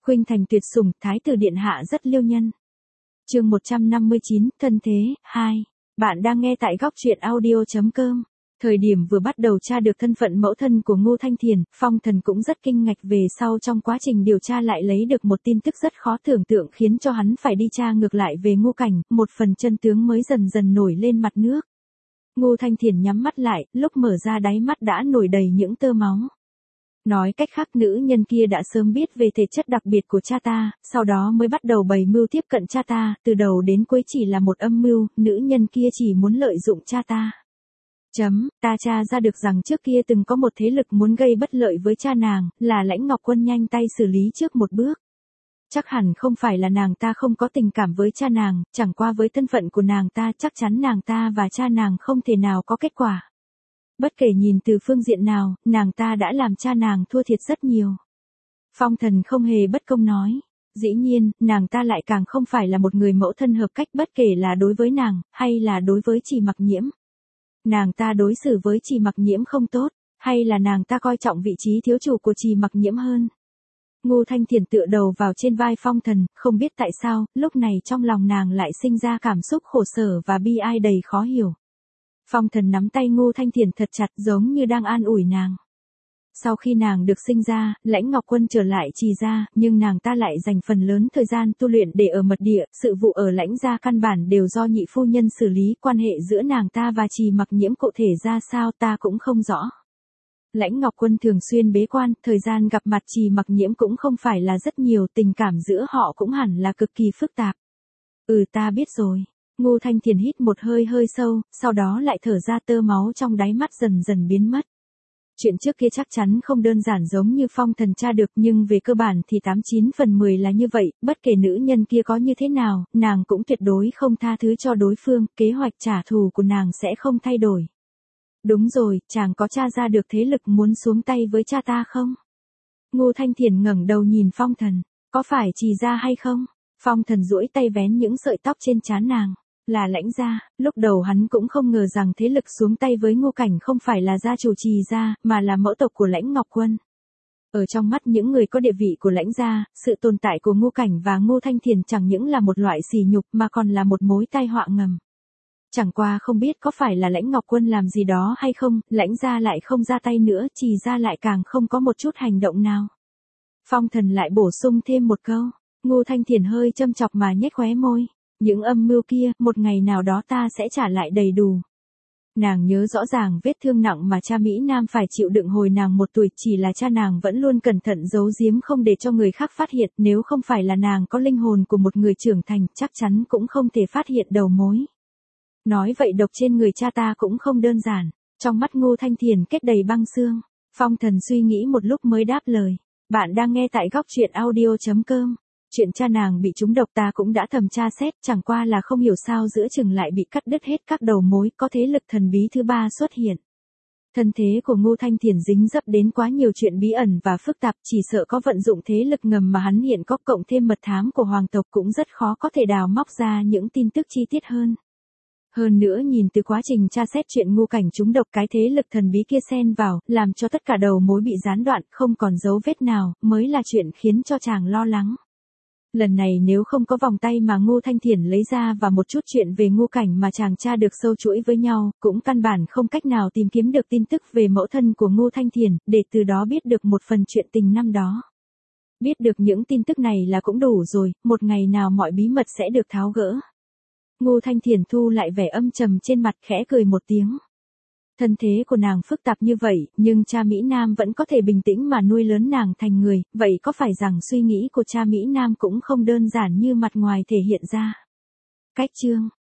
Khuynh thành tuyệt sủng, thái tử điện hạ rất liêu nhân. Chương 159, thân thế 2. Bạn đang nghe tại góc truyện audio.com. Thời điểm vừa bắt đầu tra được thân phận mẫu thân của Ngô Thanh Thiền, Phong Thần cũng rất kinh ngạc, về sau trong quá trình điều tra lại lấy được một tin tức rất khó tưởng tượng khiến cho hắn phải đi tra ngược lại về Ngô Cảnh, một phần chân tướng mới dần dần nổi lên mặt nước. Ngô Thanh Thiền nhắm mắt lại, lúc mở ra đáy mắt đã nổi đầy những tơ máu. Nói cách khác, nữ nhân kia đã sớm biết về thể chất đặc biệt của cha ta, sau đó mới bắt đầu bày mưu tiếp cận cha ta, từ đầu đến cuối chỉ là một âm mưu, nữ nhân kia chỉ muốn lợi dụng cha ta. Ta tra ra được rằng trước kia từng có một thế lực muốn gây bất lợi với cha nàng, là Lãnh Ngọc Quân nhanh tay xử lý trước một bước. Chắc hẳn không phải là nàng ta không có tình cảm với cha nàng, chẳng qua với thân phận của nàng ta chắc chắn nàng ta và cha nàng không thể nào có kết quả. Bất kể nhìn từ phương diện nào, nàng ta đã làm cha nàng thua thiệt rất nhiều. Phong Thần không hề bất công nói. Dĩ nhiên, nàng ta lại càng không phải là một người mẫu thân hợp cách, bất kể là đối với nàng, hay là đối với Trì Mặc Nhiễm. Nàng ta đối xử với Trì Mặc Nhiễm không tốt, hay là nàng ta coi trọng vị trí thiếu chủ của Trì Mặc Nhiễm hơn. Ngô Thanh Thiền tựa đầu vào trên vai Phong Thần, không biết tại sao, lúc này trong lòng nàng lại sinh ra cảm xúc khổ sở và bi ai đầy khó hiểu. Phong Thần nắm tay Ngô Thanh Thiền thật chặt, giống như đang an ủi nàng. Sau khi nàng được sinh ra, Lãnh Ngọc Quân trở lại Trì gia, nhưng nàng ta lại dành phần lớn thời gian tu luyện để ở mật địa, sự vụ ở Lãnh gia căn bản đều do nhị phu nhân xử lý, quan hệ giữa nàng ta và Trì Mặc Nhiễm cụ thể ra sao ta cũng không rõ. Lãnh Ngọc Quân thường xuyên bế quan, thời gian gặp mặt Trì Mặc Nhiễm cũng không phải là rất nhiều, tình cảm giữa họ cũng hẳn là cực kỳ phức tạp. Ta biết rồi. Ngô Thanh Thiền hít một hơi sâu, sau đó lại thở ra, tơ máu trong đáy mắt dần dần biến mất. Chuyện trước kia chắc chắn không đơn giản giống như Phong Thần tra được, nhưng về cơ bản thì 89 phần 10 là như vậy, bất kể nữ nhân kia có như thế nào, nàng cũng tuyệt đối không tha thứ cho đối phương, kế hoạch trả thù của nàng sẽ không thay đổi. Đúng rồi, chàng có tra ra được thế lực muốn xuống tay với cha ta không? Ngô Thanh Thiền ngẩng đầu nhìn Phong Thần, có phải Trì gia hay không? Phong Thần duỗi tay vén những sợi tóc trên trán nàng. Là Lãnh gia. Lúc đầu hắn cũng không ngờ rằng thế lực xuống tay với Ngô Cảnh không phải là gia chủ Trì gia, mà là mẫu tộc của Lãnh Ngọc Quân. Ở trong mắt những người có địa vị của Lãnh gia, sự tồn tại của Ngô Cảnh và Ngô Thanh Thiền chẳng những là một loại sỉ nhục mà còn là một mối tai họa ngầm. Chẳng qua không biết có phải là Lãnh Ngọc Quân làm gì đó hay không, Lãnh gia lại không ra tay nữa, Trì gia lại càng không có một chút hành động nào. Phong Thần lại bổ sung thêm một câu, Ngô Thanh Thiền hơi châm chọc mà nhếch khóe môi. Những âm mưu kia, một ngày nào đó ta sẽ trả lại đầy đủ. Nàng nhớ rõ ràng vết thương nặng mà cha Mỹ Nam phải chịu đựng hồi nàng 1 tuổi, chỉ là cha nàng vẫn luôn cẩn thận giấu giếm không để cho người khác phát hiện, nếu không phải là nàng có linh hồn của một người trưởng thành, chắc chắn cũng không thể phát hiện đầu mối. Nói vậy độc trên người cha ta cũng không đơn giản. Trong mắt Ngô Thanh Thiền kết đầy băng xương. Phong Thần suy nghĩ một lúc mới đáp lời. Bạn đang nghe tại góc truyện audio.com. Chuyện cha nàng bị trúng độc ta cũng đã thầm tra xét, chẳng qua là không hiểu sao giữa chừng lại bị cắt đứt hết các đầu mối, có thế lực thần bí thứ 3 xuất hiện. Thân thế của Ngô Thanh Thiền dính dấp đến quá nhiều chuyện bí ẩn và phức tạp, chỉ sợ có vận dụng thế lực ngầm mà hắn hiện có, cộng thêm mật thám của hoàng tộc cũng rất khó có thể đào móc ra những tin tức chi tiết hơn. Hơn nữa nhìn từ quá trình tra xét chuyện Ngô Cảnh trúng độc, cái thế lực thần bí kia xen vào, làm cho tất cả đầu mối bị gián đoạn, không còn dấu vết nào, mới là chuyện khiến cho chàng lo lắng. Lần này nếu không có vòng tay mà Ngô Thanh Thiền lấy ra và một chút chuyện về Ngô Cảnh mà chàng tra được sâu chuỗi với nhau, cũng căn bản không cách nào tìm kiếm được tin tức về mẫu thân của Ngô Thanh Thiền, để từ đó biết được một phần chuyện tình năm đó. Biết được những tin tức này là cũng đủ rồi, một ngày nào mọi bí mật sẽ được tháo gỡ. Ngô Thanh Thiền thu lại vẻ âm trầm trên mặt, khẽ cười một tiếng. Thân thế của nàng phức tạp như vậy, nhưng cha Mỹ Nam vẫn có thể bình tĩnh mà nuôi lớn nàng thành người, vậy có phải rằng suy nghĩ của cha Mỹ Nam cũng không đơn giản như mặt ngoài thể hiện ra? Cách chương